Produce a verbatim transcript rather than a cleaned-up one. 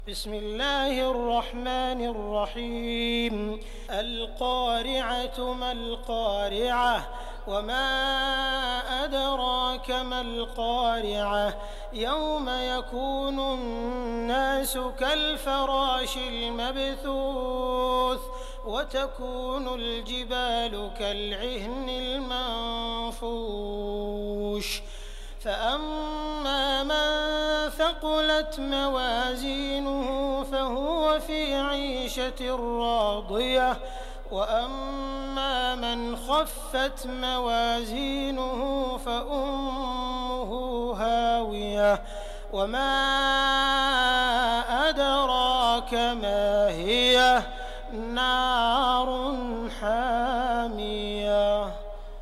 بسم الله الرحمن الرحيم القارعة ما القارعة وما أدراك ما القارعة يوم يكون الناس كالفراش المبثوث وتكون الجبال كالعهن المنفوش فأما من ثقلت موازينه فهو في عيشة راضية وأما من خفت موازينه فأمه هاوية وما أدراك ما